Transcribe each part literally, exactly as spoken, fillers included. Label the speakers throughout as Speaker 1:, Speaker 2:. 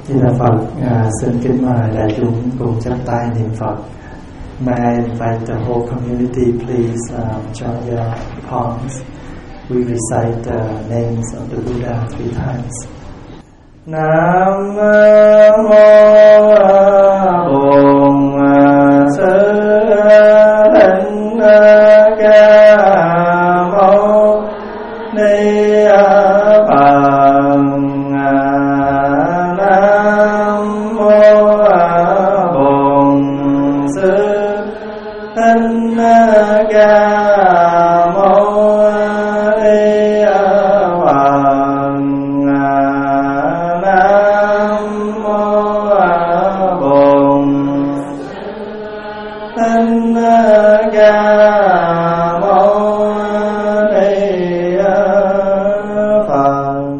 Speaker 1: Thì là Phật, à, xin kính mời đại chúng cùng chắp tay niệm Phật. May I invite the whole community, please um, join your palms. We recite the names of the Buddha three times. Nam mô Bổn Sư Thích Ca Mâu Ni Phật. Nam mô Bổn Sư Thích Ca Mâu Ni Phật. Nam mô Bổn Thích Ca Mâu Ni Phật.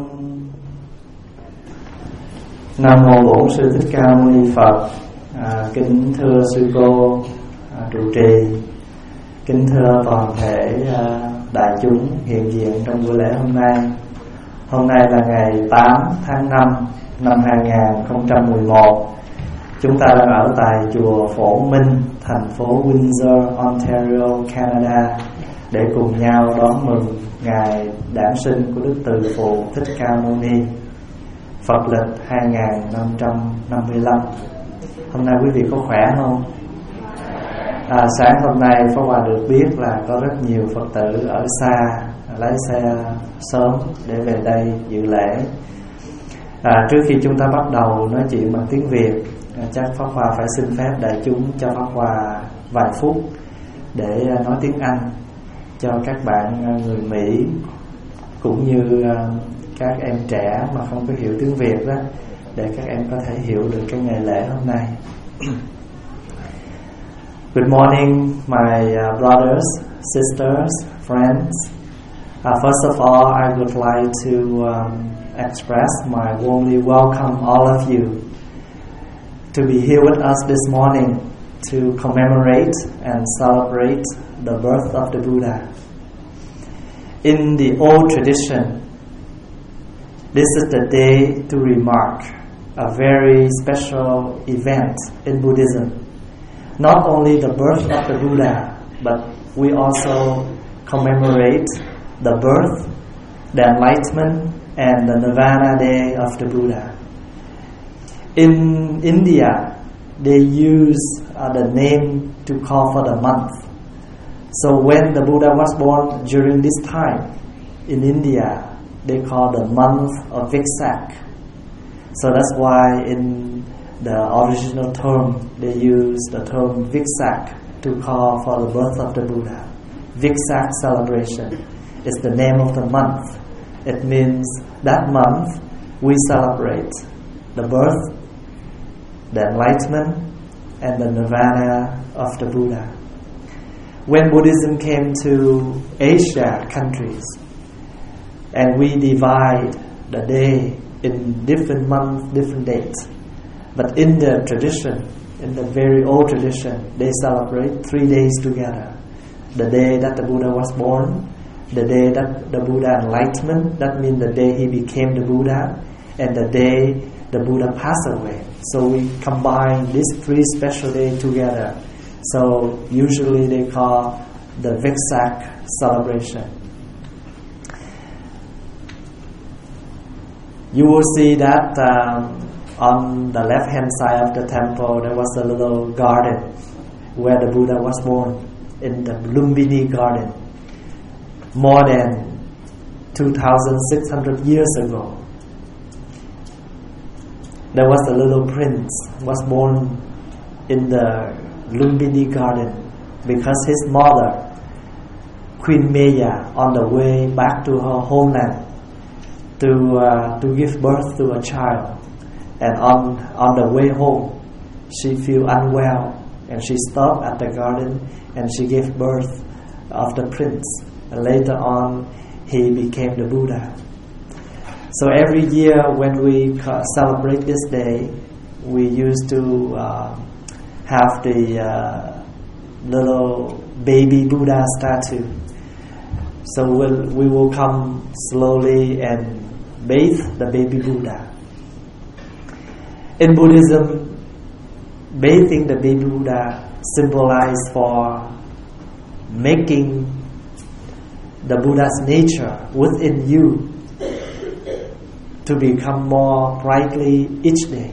Speaker 1: Nam mô Bổn Sư Thích Ca Mâu Ni Phật. À, kính thưa sư cô à, trụ trì, kính thưa toàn thể à, đại chúng hiện diện trong buổi lễ hôm nay. Hôm nay là ngày tám tháng năm năm hai không một một. Chúng ta đang ở tại chùa Phổ Minh, thành phố Windsor, Ontario, Canada, để cùng nhau đón mừng ngày đản sinh của Đức Từ Phụ Thích Ca Mâu Ni, Phật lịch hai nghìn năm trăm năm mươi lăm. Hôm nay quý vị có khỏe không? À, sáng hôm nay Pháp Hòa được biết là có rất nhiều Phật tử ở xa lái xe sớm để về đây dự lễ. À, trước khi chúng ta bắt đầu nói chuyện bằng tiếng Việt, à, chắc Pháp Hòa phải xin phép đại chúng cho Pháp Hòa vài phút để nói tiếng Anh cho các bạn người Mỹ cũng như các em trẻ mà không có hiểu tiếng Việt đó, để các em có thể hiểu được cái ngày lễ hôm nay. Good morning, my uh, brothers, sisters, friends. Uh, first of all, I would like to um, express my warmly welcome all of you to be here with us this morning to commemorate and celebrate the birth of the Buddha. In the old tradition, this is the day to remark a very special event in Buddhism. Not only the birth of the Buddha, but we also commemorate the birth, the enlightenment, and the Nirvana day of the Buddha. In India, they use uh, the name to call for the month. So when the Buddha was born during this time, in India, they call the month of Vesak. So that's why in the original term, they use the term Vesak to call for the birth of the Buddha. Vesak celebration is the name of the month. It means that month we celebrate the birth, the enlightenment, and the nirvana of the Buddha. When Buddhism came to Asia countries, and we divide the day in different months, different dates. But in the tradition, in the very old tradition, they celebrate three days together. The day that the Buddha was born, the day that the Buddha enlightenment, that means the day he became the Buddha, and the day the Buddha passed away. So we combine these three special days together. So usually they call the Vesak celebration. You will see that um, on the left hand side of the temple there was a little garden where the Buddha was born, in the Lumbini garden, more than two thousand six hundred years ago. There was a little prince was born in the Lumbini garden because his mother, Queen Maya, on the way back to her homeland to uh, to give birth to a child, and on on the way home she feel unwell and she stopped at the garden and she gave birth of the prince, and later on he became the Buddha. So every year when we celebrate this day, we used to uh, have the uh, little baby Buddha statue. So we'll, we will come slowly and bathe the baby Buddha. In Buddhism, bathing the baby Buddha symbolizes for making the Buddha's nature within you to become more brightly each day.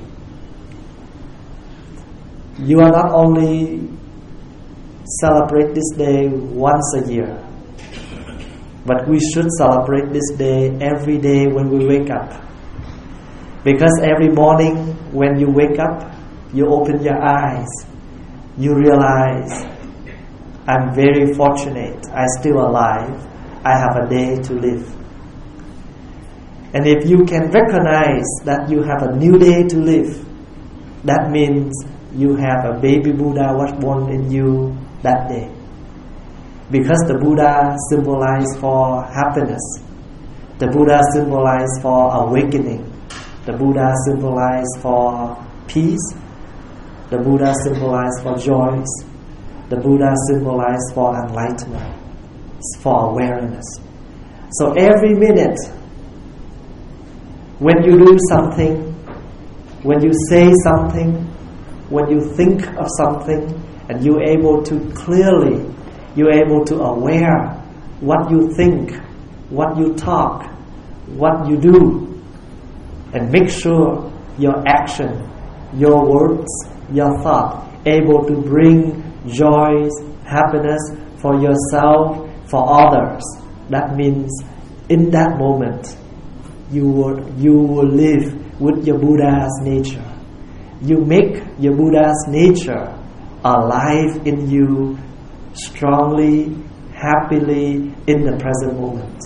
Speaker 1: You are not only celebrate this day once a year, but we should celebrate this day every day when we wake up. Because every morning when you wake up, you open your eyes, you realize, I'm very fortunate, I'm still alive, I have a day to live. And if you can recognize that you have a new day to live, that means you have a baby Buddha was born in you that day. Because the Buddha symbolizes for happiness, the Buddha symbolizes for awakening, the Buddha symbolizes for peace, the Buddha symbolizes for joys, the Buddha symbolizes for enlightenment, for awareness. So every minute, when you do something, when you say something, when you think of something, and you're able to clearly, you're able to aware what you think, what you talk, what you do, and make sure your action, your words, your thought, able to bring joy, happiness for yourself, for others. That means in that moment, you will, you will live with your Buddha's nature. You make your Buddha's nature alive in you strongly, happily in the present moment.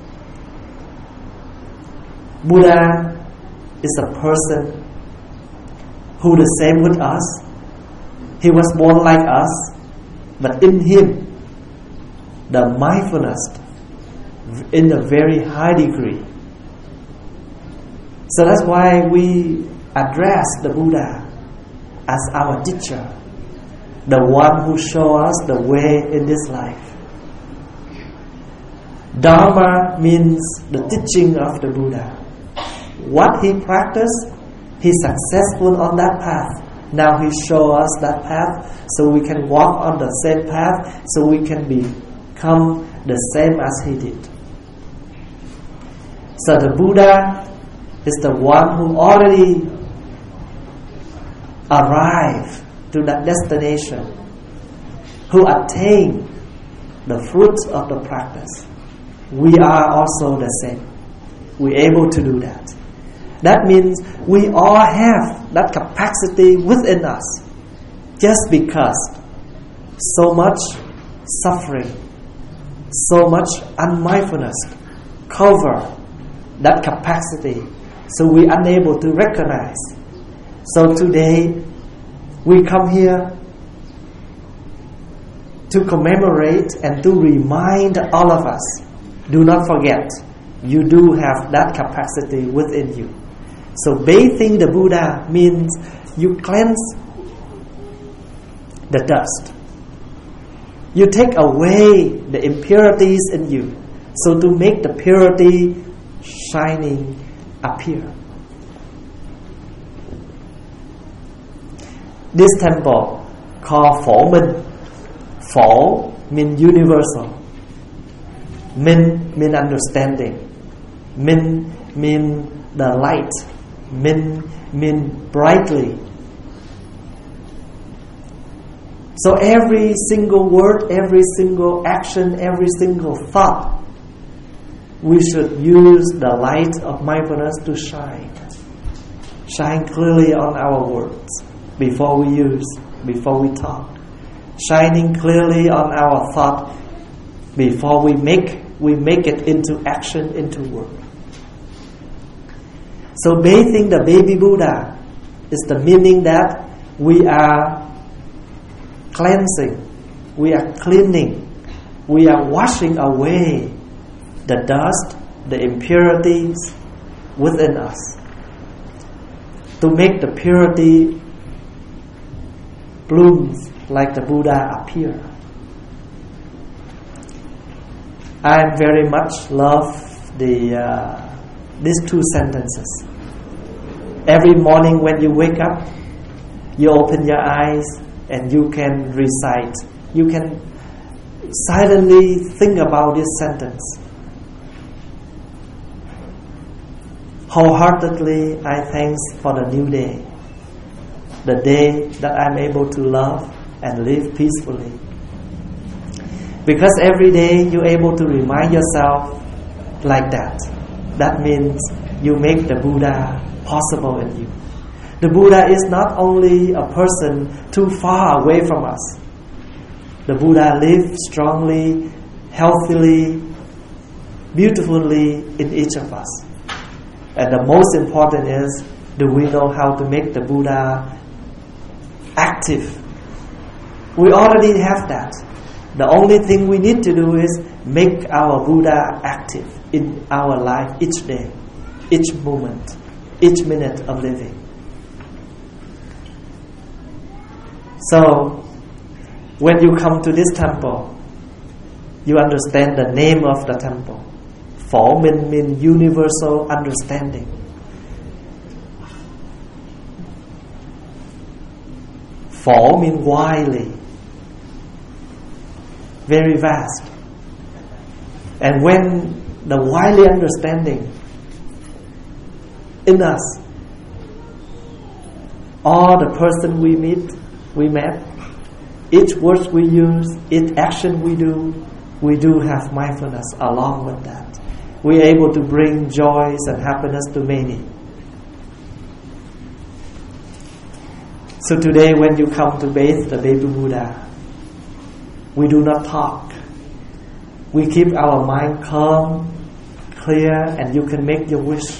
Speaker 1: Buddha is a person who the same with us. He was born like us, but in him, the mindfulness in a very high degree. So that's why we address the Buddha as our teacher, the one who shows us the way in this life. Dharma means the teaching of the Buddha. What he practiced, he's successful on that path. Now he shows us that path so we can walk on the same path, so we can become the same as he did. So the Buddha is the one who already arrived to that destination, who attained the fruits of the practice. We are also the same. We're able to do that. That means we all have that capacity within us. Just because so much suffering, so much unmindfulness cover that capacity, so we are unable to recognize. So today we come here to commemorate and to remind all of us, do not forget, you do have that capacity within you. So bathing the Buddha means you cleanse the dust. You take away the impurities in you, so to make the purity shining appear. This temple called Phổ Minh. Phổ means universal. Minh means understanding. Minh means the light. Minh means brightly. So every single word, every single action, every single thought, we should use the light of mindfulness to shine. Shine clearly on our words before we use, before we talk. Shining clearly on our thought before we make we make it into action, into work. So bathing the baby Buddha is the meaning that we are cleansing, we are cleaning, we are washing away the dust, the impurities within us, to make the purity blooms like the Buddha appear. I very much love the uh, these two sentences. Every morning when you wake up, you open your eyes and you can recite. You can silently think about this sentence. Wholeheartedly, I thanks for the new day, the day that I'm able to love and live peacefully. Because every day you're able to remind yourself like that. That means you make the Buddha possible in you. The Buddha is not only a person too far away from us. The Buddha lives strongly, healthily, beautifully in each of us. And the most important is, do we know how to make the Buddha active? We already have that. The only thing we need to do is make our Buddha active in our life each day, each moment, each minute of living. So, when you come to this temple, you understand the name of the temple. Phổ Minh means universal understanding. Phổ means widely, very vast. And when the widely understanding in us, all the person we meet, we met, each words we use, each action we do, we do have mindfulness along with that. We are able to bring joys and happiness to many. So today when you come to bathe the baby Buddha, we do not talk. We keep our mind calm, clear, and you can make your wish.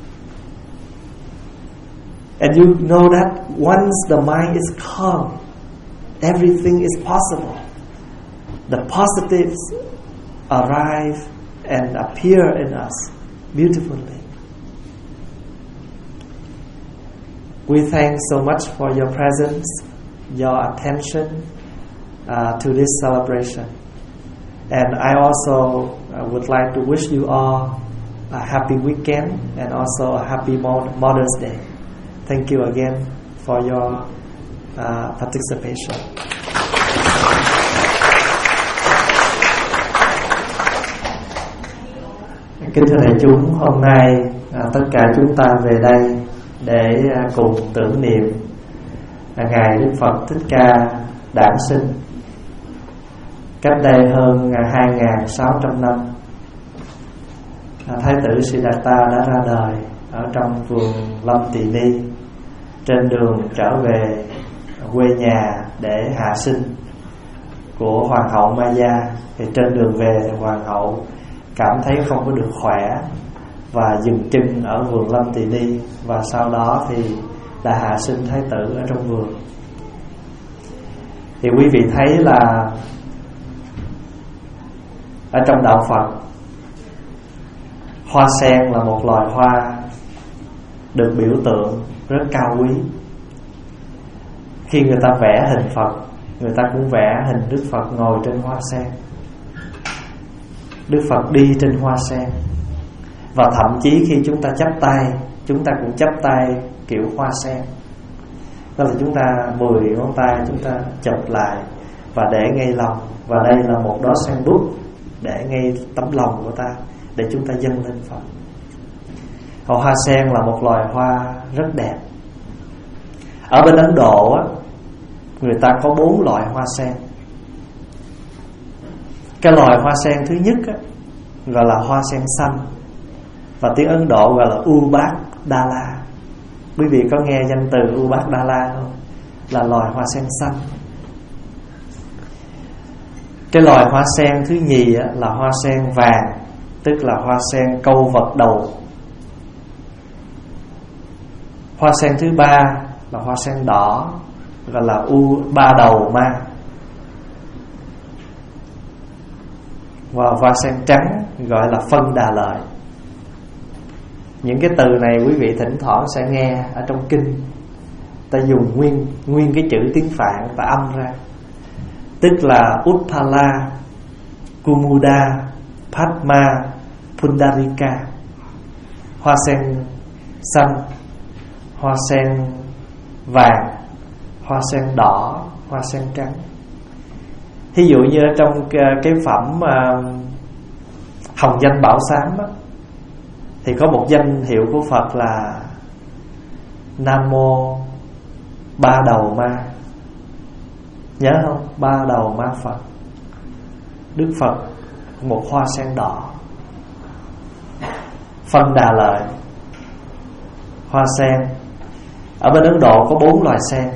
Speaker 1: And you know that once the mind is calm, everything is possible. The positives arrive and appear in us beautifully. We thank so much for your presence, your attention uh, to this celebration. And I also uh, would like to wish you all a happy weekend and also a happy Mother's Day. Thank you again for your uh, participation. Kính thưa đại chúng, hôm nay à, tất cả chúng ta về đây để à, cùng tưởng niệm à, Ngài Đức Phật Thích Ca đản sinh cách đây hơn à, hai nghìn sáu trăm năm. à, Thái tử Siddhartha đã ra đời ở trong vườn Lâm Tỳ Ni, trên đường trở về quê nhà để hạ sinh của Hoàng hậu Maya. Thì trên đường về thì Hoàng hậu cảm thấy không có được khỏe và dừng chân ở vườn Lâm Tỳ Ni, và sau đó thì đã hạ sinh Thái tử ở trong vườn. Thì quý vị thấy là ở trong đạo Phật, hoa sen là một loài hoa được biểu tượng rất cao quý. Khi người ta vẽ hình Phật, người ta cũng vẽ hình Đức Phật ngồi trên hoa sen, Đức Phật đi trên hoa sen. Và thậm chí khi chúng ta chắp tay, chúng ta cũng chắp tay kiểu hoa sen. Đó là chúng ta mười ngón tay chúng ta chụp lại và để ngay lòng. Và đây là một đóa sen bút để ngay tấm lòng của ta, để chúng ta dâng lên Phật. Còn hoa sen là một loài hoa rất đẹp. Ở bên Ấn Độ á, người ta có bốn loại hoa sen. Cái loài hoa sen thứ nhất á, gọi là hoa sen xanh, và tiếng Ấn Độ gọi là Ubad Dala. Quý vị có nghe danh từ Ubad Dala không? Là loài hoa sen xanh. Cái loài hoa sen thứ nhì á, là hoa sen vàng, tức là hoa sen câu vật đầu. Hoa sen thứ ba là hoa sen đỏ, gọi là U ba đầu ma. Và hoa sen trắng gọi là phân đà lợi. Những cái từ này quý vị thỉnh thoảng sẽ nghe ở trong kinh, ta dùng nguyên nguyên cái chữ tiếng Phạn ta âm ra, tức là Uttala, Kumuda, Padma, Pundarika. Hoa sen xanh, hoa sen vàng, hoa sen đỏ, hoa sen trắng. Thí dụ như trong cái phẩm uh, Hồng Danh Bảo Sám á, thì có một danh hiệu của Phật là Nam Mô Ba Đầu Ma. Nhớ không? Ba đầu ma Phật. Đức Phật một hoa sen đỏ. Phân Đà Lợi, hoa sen. Ở bên Ấn Độ có bốn loài sen.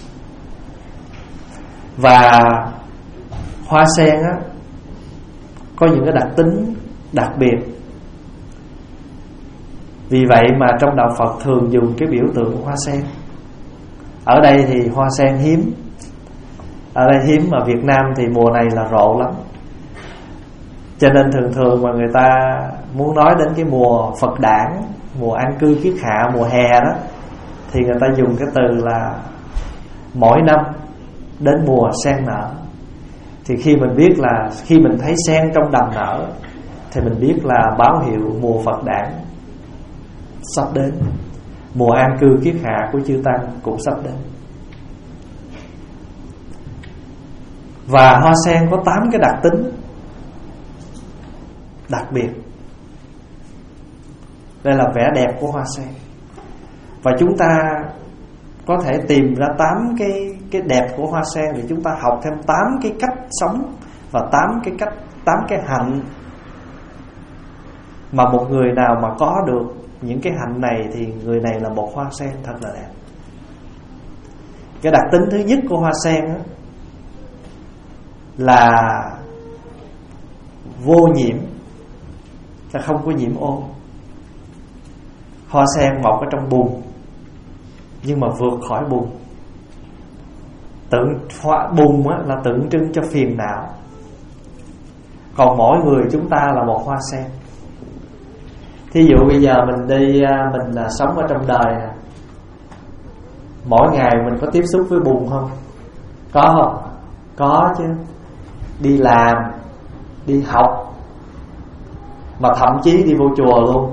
Speaker 1: Và hoa sen á, có những cái đặc tính đặc biệt. Vì vậy mà trong đạo Phật thường dùng cái biểu tượng của hoa sen. Ở đây thì hoa sen hiếm. Ở đây hiếm, mà Việt Nam thì mùa này là rộ lắm. Cho nên thường thường mà người ta muốn nói đến cái mùa Phật đản, mùa an cư kiết hạ, mùa hè đó, thì người ta dùng cái từ là mỗi năm đến mùa sen nở. Thì khi mình biết là khi mình thấy sen trong đầm nở thì mình biết là báo hiệu mùa Phật đản sắp đến, mùa an cư kiết hạ của chư Tăng cũng sắp đến. Và hoa sen có tám cái đặc tính đặc biệt. Đây là vẻ đẹp của hoa sen. Và chúng ta có thể tìm ra tám cái cái đẹp của hoa sen để chúng ta học thêm tám cái cách sống và tám cái cách tám cái hạnh mà một người nào mà có được những cái hạnh này thì người này là một hoa sen thật là đẹp. Cái đặc tính thứ nhất của hoa sen đó là vô nhiễm, là không có nhiễm ô. Hoa sen mọc ở trong bùn nhưng mà vượt khỏi bùn. Tượng hoa bùn á, là tượng trưng cho phiền não. Còn mỗi người chúng ta là một hoa sen. Thí dụ bây giờ mình đi, mình là sống ở trong đời nè, mỗi ngày mình có tiếp xúc với bùn không? Có không? Có chứ. Đi làm, đi học, mà thậm chí đi vô chùa luôn,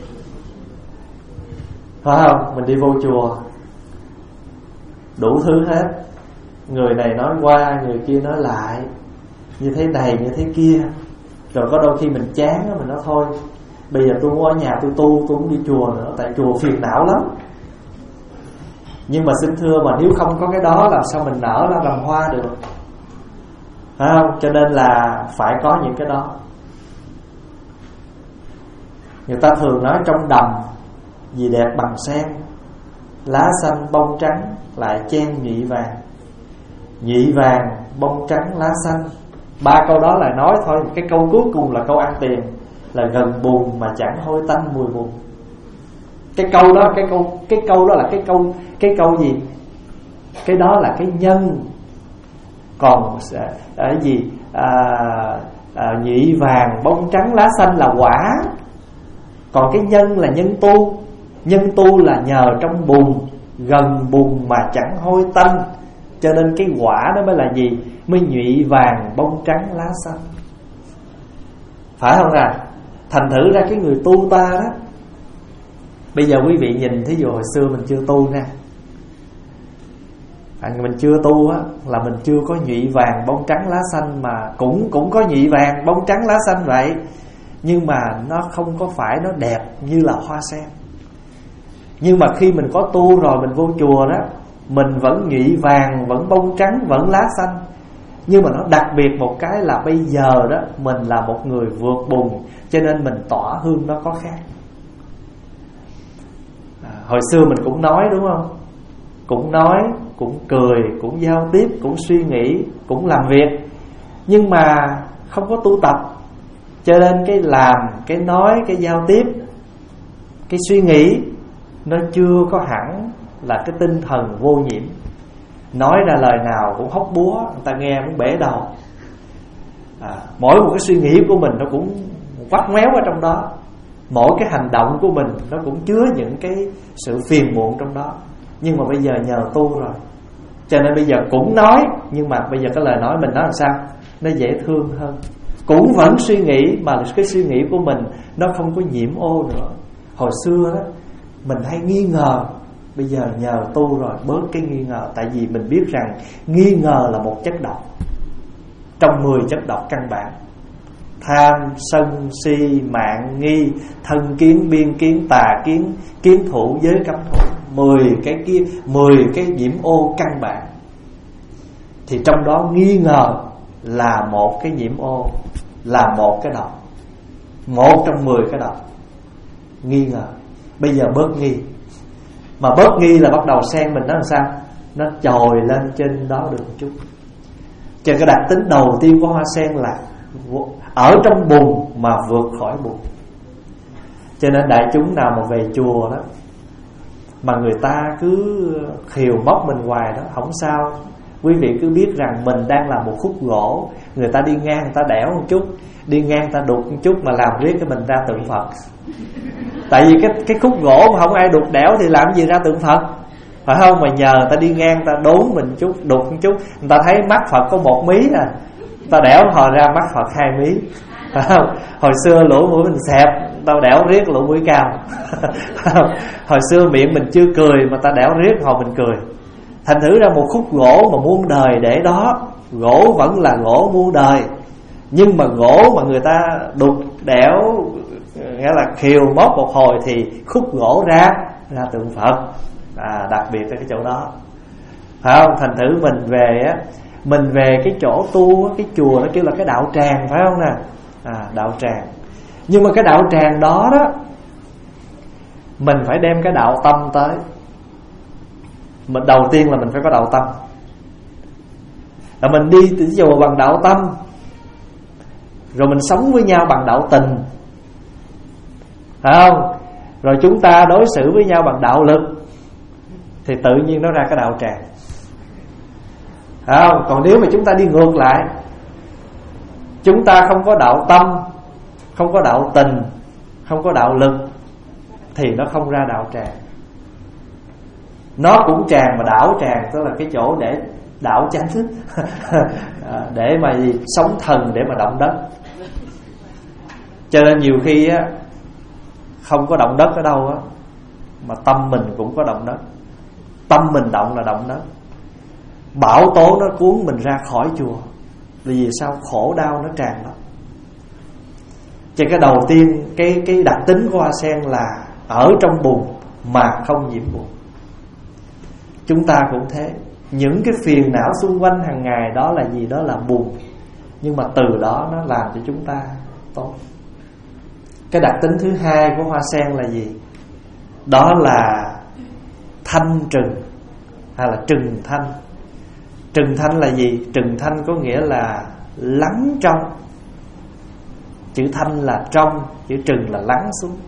Speaker 1: phải không? Mình đi vô chùa đủ thứ hết. Người này nói qua, người kia nói lại, như thế này, như thế kia. Rồi có đôi khi mình chán, mình nói thôi, bây giờ tôi muốn ở nhà tôi tu, tôi không đi chùa nữa, tại chùa phiền não lắm. Nhưng mà xin thưa, mà nếu không có cái đó làm sao mình nở ra làm hoa được, phải không? Cho nên là phải có những cái đó. Người ta thường nói trong đầm gì đẹp bằng sen, lá xanh bông trắng lại chen nhụy vàng. Nhụy vàng bông trắng lá xanh. Ba câu đó là nói thôi. Cái câu cuối cùng là câu ăn tiền, là gần bùn mà chẳng hôi tanh mùi bùn. Cái câu đó, cái câu cái câu đó là cái câu cái câu gì? Cái đó là cái nhân. Còn à, gì à, à, nhụy vàng bông trắng lá xanh là quả. Còn cái nhân là nhân tu. Nhân tu là nhờ trong bùn, gần bùn mà chẳng hôi tanh. Cho nên cái quả đó mới là gì? Mới nhụy vàng bông trắng lá xanh, phải không nào? Thành thử ra cái người tu ta đó, bây giờ quý vị nhìn, thí dụ hồi xưa mình chưa tu nha, à, mình chưa tu á, là mình chưa có nhụy vàng bông trắng lá xanh. Mà cũng cũng có nhụy vàng bông trắng lá xanh vậy, nhưng mà nó không có phải nó đẹp như là hoa sen. Nhưng mà khi mình có tu rồi, mình vô chùa đó, mình vẫn nhụy vàng, vẫn bông trắng, vẫn lá xanh. Nhưng mà nó đặc biệt một cái là bây giờ đó mình là một người vượt bùn, cho nên mình tỏa hương nó có khác. à, Hồi xưa mình cũng nói đúng không? Cũng nói, cũng cười, cũng giao tiếp, cũng suy nghĩ, cũng làm việc, nhưng mà không có tu tập. Cho nên cái làm, cái nói, cái giao tiếp, cái suy nghĩ nó chưa có hẳn là cái tinh thần vô nhiễm. Nói ra lời nào cũng hóc búa, người ta nghe muốn bể đầu. à, Mỗi một cái suy nghĩ của mình nó cũng quắt méo ở trong đó. Mỗi cái hành động của mình nó cũng chứa những cái sự phiền muộn trong đó. Nhưng mà bây giờ nhờ tu rồi, cho nên bây giờ cũng nói, nhưng mà bây giờ cái lời nói mình nói làm sao nó dễ thương hơn. Cũng vẫn suy nghĩ, mà cái suy nghĩ của mình nó không có nhiễm ô nữa. Hồi xưa đó mình hay nghi ngờ, bây giờ nhờ tu rồi bớt cái nghi ngờ. Tại vì mình biết rằng nghi ngờ là một chất độc trong mười chất độc căn bản: tham, sân, si, mạn, nghi, thân kiến, biên kiến, tà kiến, kiến thủ, giới cấm thủ. Mười cái kia, mười cái nhiễm ô căn bản. Thì trong đó nghi ngờ là một cái nhiễm ô, là một cái độc, một trong mười cái độc. Nghi ngờ. Bây giờ bớt nghi. Mà bớt nghi là bắt đầu sen mình nó làm sao? Nó trồi lên trên đó được một chút. Cho cái đặc tính đầu tiên của hoa sen là ở trong bùn mà vượt khỏi bùn. Cho nên đại chúng nào mà về chùa đó mà người ta cứ khiều móc mình hoài đó, không sao. Quý vị cứ biết rằng mình đang là một khúc gỗ, người ta đi ngang người ta đẽo một chút, đi ngang người ta đục một chút, mà làm riết cái mình ra tượng Phật. Tại vì cái cái khúc gỗ mà không ai đục đẽo thì làm gì ra tượng Phật, phải không? Mà nhờ người ta đi ngang người ta đốn mình chút, đục một chút, người ta thấy mắt Phật có một mí à, người ta đẽo hồi ra mắt Phật hai mí, phải không? Hồi xưa lỗ mũi mình xẹp, tao đẽo riết lỗ mũi cao. Hồi xưa miệng mình chưa cười mà ta đẽo riết hồi mình cười. Thành thử ra một khúc gỗ mà muôn đời để đó, gỗ vẫn là gỗ muôn đời. Nhưng mà gỗ mà người ta đục đẽo, nghĩa là khiều móc một hồi thì khúc gỗ ra ra tượng Phật. À, đặc biệt ở cái chỗ đó, phải không? Thành thử mình về á, mình về cái chỗ tu, cái chùa nó kêu là cái đạo tràng, phải không nè? À, đạo tràng. Nhưng mà cái đạo tràng đó đó, mình phải đem cái đạo tâm tới. Mình đầu tiên là mình phải có đạo tâm. Là mình đi tới chùa bằng đạo tâm, rồi mình sống với nhau bằng đạo tình, phải không? Rồi chúng ta đối xử với nhau bằng đạo lực, thì tự nhiên nó ra cái đạo tràng, phải không? Còn nếu mà chúng ta đi ngược lại, chúng ta không có đạo tâm, không có đạo tình, không có đạo lực, thì nó không ra đạo tràng. Nó cũng tràng mà đảo tràng, tức là cái chỗ để đảo chánh thức. Để mà gì? Sống thần, để mà động đất. Cho nên nhiều khi á, không có động đất ở đâu á, mà tâm mình cũng có động đất. Tâm mình động là động đất. Bão tố nó cuốn mình ra khỏi chùa. Vì sao? Khổ đau nó tràn đó. Cho cái đầu tiên, cái, cái đặc tính của hoa sen là ở trong bùn mà không nhiễm bùn. Chúng ta cũng thế. Những cái phiền não xung quanh hàng ngày đó là gì? Đó là bùn. Nhưng mà từ đó nó làm cho chúng ta tốt. Cái đặc tính thứ hai của hoa sen là gì? Đó là thanh trừng, hay là trừng thanh. Trừng thanh là gì? Trừng thanh có nghĩa là lắng trong. Chữ thanh là trong, chữ trừng là lắng xuống.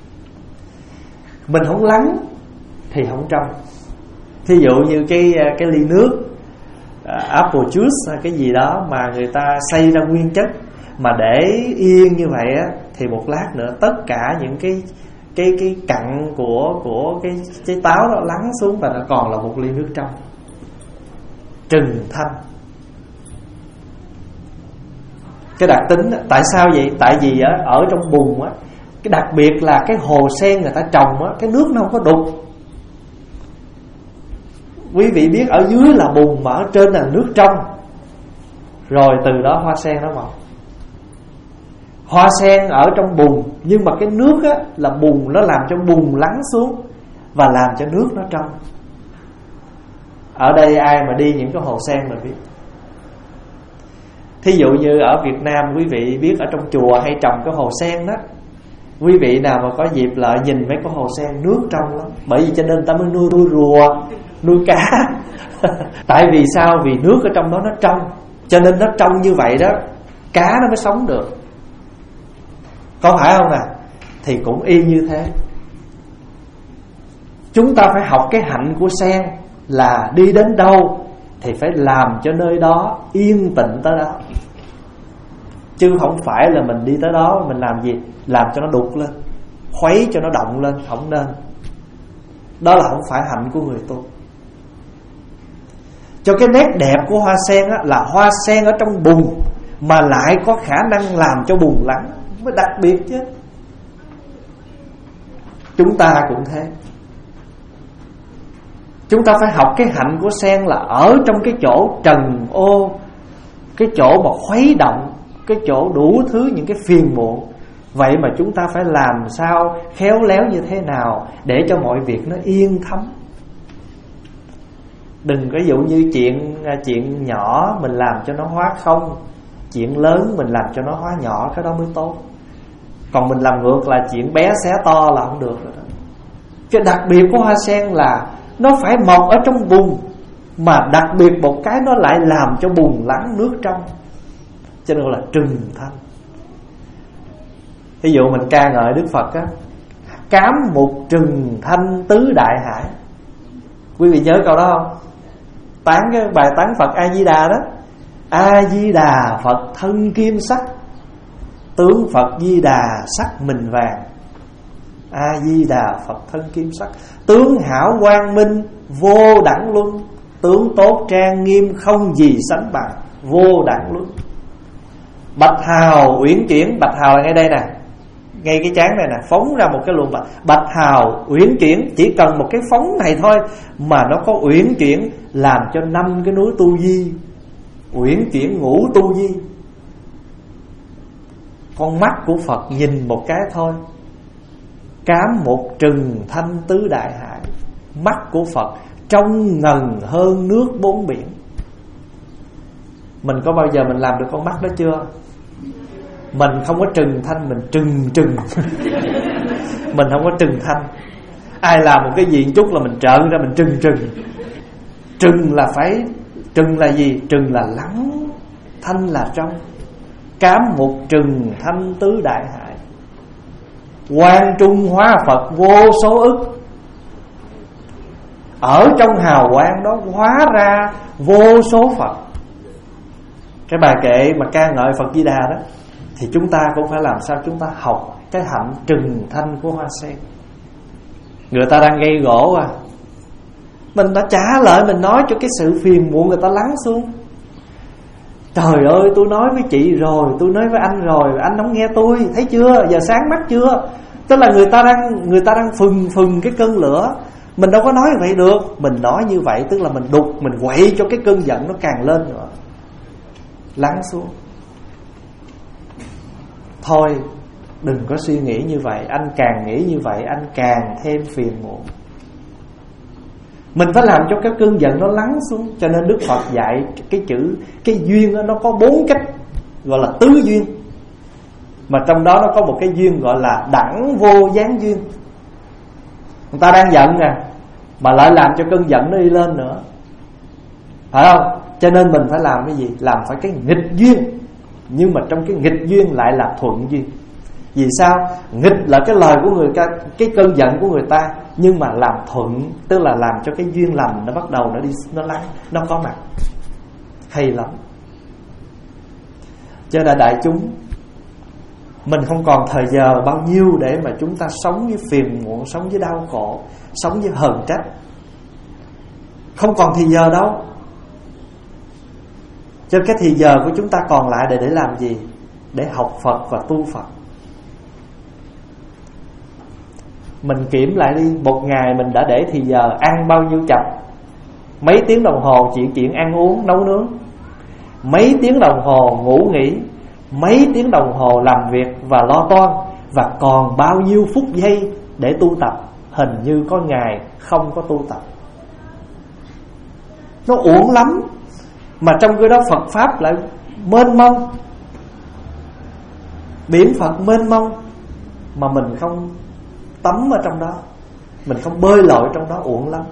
Speaker 1: Mình không lắng thì không trong. Thí dụ như cái cái ly nước uh, apple juice hay cái gì đó mà người ta xay ra nguyên chất, mà để yên như vậy á, thì một lát nữa tất cả những cái cái cái cặn của của cái trái táo đó lắng xuống và nó còn là một ly nước trong. Trừng thanh. Cái đặc tính đó, tại sao vậy? Tại vì á, ở trong bùn á, cái đặc biệt là cái hồ sen người ta trồng á, cái nước nó không có đục. Quý vị biết ở dưới là bùn mà ở trên là nước trong. Rồi từ đó hoa sen nó mọc. Hoa sen ở trong bùn, nhưng mà cái nước á, là bùn, nó làm cho bùn lắng xuống và làm cho nước nó trong. Ở đây ai mà đi những cái hồ sen mà biết. Thí dụ như ở Việt Nam, quý vị biết ở trong chùa hay trồng cái hồ sen đó. Quý vị nào mà có dịp lại nhìn mấy cái hồ sen nước trong lắm. Bởi vì cho nên ta mới nuôi nuôi rùa, nuôi cá. Tại vì sao? Vì nước ở trong đó nó trong. Cho nên nó trong như vậy đó, cá nó mới sống được. Có phải không nè? Thì cũng y như thế. Chúng ta phải học cái hạnh của sen, là đi đến đâu thì phải làm cho nơi đó yên tĩnh tới đó. Chứ không phải là mình đi tới đó mình làm gì? Làm cho nó đục lên, khuấy cho nó động lên, không nên. Đó là không phải hạnh của người tu. Cho cái nét đẹp của hoa sen á, là hoa sen ở trong bùn mà lại có khả năng làm cho bùn lắng, mới đặc biệt chứ. Chúng ta cũng thế.
Speaker 2: Chúng ta phải học cái hạnh của sen là ở trong cái chỗ trần ô, cái chỗ mà khuấy động, cái chỗ đủ thứ những cái phiền muộn. Vậy mà chúng ta phải làm sao khéo léo như thế nào để cho mọi việc nó yên thấm. Đừng có dụ như chuyện chuyện nhỏ mình làm cho nó hóa không, chuyện lớn mình làm cho nó hóa nhỏ, cái đó mới tốt. Còn mình làm ngược là chuyện bé xé to là không được rồi đó. Cái đặc biệt của hoa sen là nó phải mọc ở trong bùn, mà đặc biệt một cái nó lại làm cho bùn lắng nước trong, cho nên gọi là trừng thanh. Ví dụ mình ca ngợi Đức Phật á, cám mục trừng thanh tứ đại hải. Quý vị nhớ câu đó không? Tán cái bài tán Phật A Di Đà đó. A Di Đà Phật thân kim sắc, tướng Phật Di Đà sắc mình vàng. A Di Đà Phật thân kim sắc, tướng hảo quang minh vô đẳng luân, tướng tốt trang nghiêm không gì sánh bằng, vô đẳng luân. Bạch hào uyển chuyển, bạch hào là ngay đây nè, ngay cái trán này nè, phóng ra một cái luồng bạch. Bạch hào uyển chuyển, chỉ cần một cái phóng này thôi mà nó có uyển chuyển, làm cho năm cái núi tu di uyển chuyển ngũ tu di. Con mắt của Phật nhìn một cái thôi, cám một trừng thanh tứ đại hải. Mắt của Phật trong ngần hơn nước bốn biển. Mình có bao giờ mình làm được con mắt đó chưa? Mình không có trừng thanh, mình trừng trừng mình không có trừng thanh. Ai làm một cái gì một chút là mình trợn ra, mình trừng trừng. Trừng là phải, trừng là gì? Trừng là lắng, thanh là trong. Cám một trừng thanh tứ đại hải, quang trung hóa Phật vô số ức. Ở trong hào quang đó hóa ra vô số Phật. Cái bài kệ mà ca ngợi Phật Di Đà đó, thì chúng ta cũng phải làm sao chúng ta học cái hạnh trừng thanh của hoa sen. Người ta đang gây gỗ à, mình đã trả lời, mình nói cho cái sự phiền muộn người ta lắng xuống. Trời ơi, tôi nói với chị rồi, tôi nói với anh rồi, anh không nghe tôi, thấy chưa? Giờ sáng mắt chưa? Tức là người ta đang người ta đang phừng phừng cái cơn lửa. Mình đâu có nói vậy được. Mình nói như vậy tức là mình đục, mình quậy cho cái cơn giận nó càng lên nữa. Lắng xuống. Thôi, đừng có suy nghĩ như vậy. Anh càng nghĩ như vậy, anh càng thêm phiền muộn. Mình phải làm cho cái cơn giận nó lắng xuống. Cho nên Đức Phật dạy cái chữ, cái duyên đó, nó có bốn cách, gọi là tứ duyên. Mà trong đó nó có một cái duyên gọi là đẳng vô gián duyên. Người ta đang giận nè, mà lại làm cho cơn giận nó đi lên nữa, phải không? Cho nên mình phải làm cái gì? Làm phải cái nghịch duyên. Nhưng mà trong cái nghịch duyên lại là thuận duyên. Vì sao? Nghịch là cái lời của người ta, cái cơn giận của người ta, nhưng mà làm thuận, tức là làm cho cái duyên lành nó bắt đầu nó đi, nó lắng, nó có mặt. Hay lắm. Cho nên đại chúng, mình không còn thời giờ bao nhiêu để mà chúng ta sống với phiền muộn, sống với đau khổ, sống với hờn trách. Không còn thì giờ đâu. Cho cái thì giờ của chúng ta còn lại để để làm gì? Để học Phật và tu Phật. Mình kiểm lại đi, một ngày mình đã để thì giờ ăn bao nhiêu chập? Mấy tiếng đồng hồ chuyện chuyện ăn uống nấu nướng, mấy tiếng đồng hồ ngủ nghỉ, mấy tiếng đồng hồ làm việc và lo toan, và còn bao nhiêu phút giây để tu tập? Hình như có ngày không có tu tập. Nó uổng lắm. Mà trong cái đó Phật Pháp lại mênh mông, điểm Phật mênh mông, mà mình không tắm ở trong đó, mình không bơi lội trong đó, uổng lắm.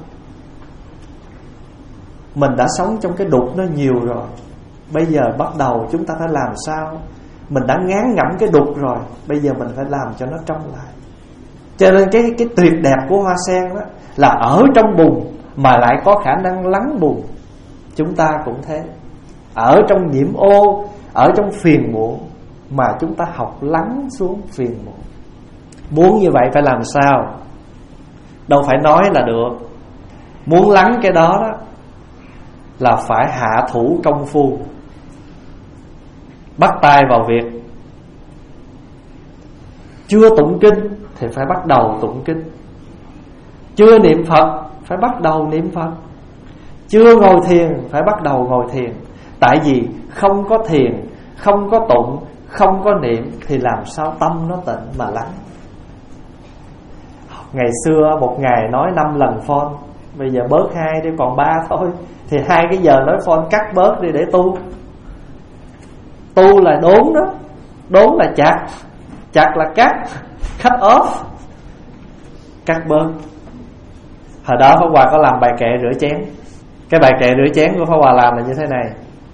Speaker 2: Mình đã sống trong cái đục nó nhiều rồi. Bây giờ bắt đầu chúng ta phải làm sao? Mình đã ngán ngẩm cái đục rồi, bây giờ mình phải làm cho nó trong lại. Cho nên cái, cái tuyệt đẹp của hoa sen đó là ở trong bùn mà lại có khả năng lắng bùn. Chúng ta cũng thế. Ở trong nhiễm ô, ở trong phiền muộn, mà chúng ta học lắng xuống phiền muộn. Muốn như vậy phải làm sao? Đâu phải nói là được. Muốn lắng cái đó, đó là phải hạ thủ công phu, bắt tay vào việc. Chưa tụng kinh thì phải bắt đầu tụng kinh. Chưa niệm Phật phải bắt đầu niệm Phật. Chưa ngồi thiền phải bắt đầu ngồi thiền. Tại vì không có thiền, không có tụng, không có niệm thì làm sao tâm nó tịnh mà lắng. Ngày xưa một ngày nói năm lần phone, bây giờ bớt hai đi còn ba thôi. Thì hai cái giờ nói phone cắt bớt đi để tu. Tu là đốn đó. Đốn là chặt, chặt là cắt, cut off, cắt bớt. Hồi đó Pháp Hòa có làm bài kệ rửa chén. Cái bài kệ rửa chén của Pháp Hòa làm là như thế này: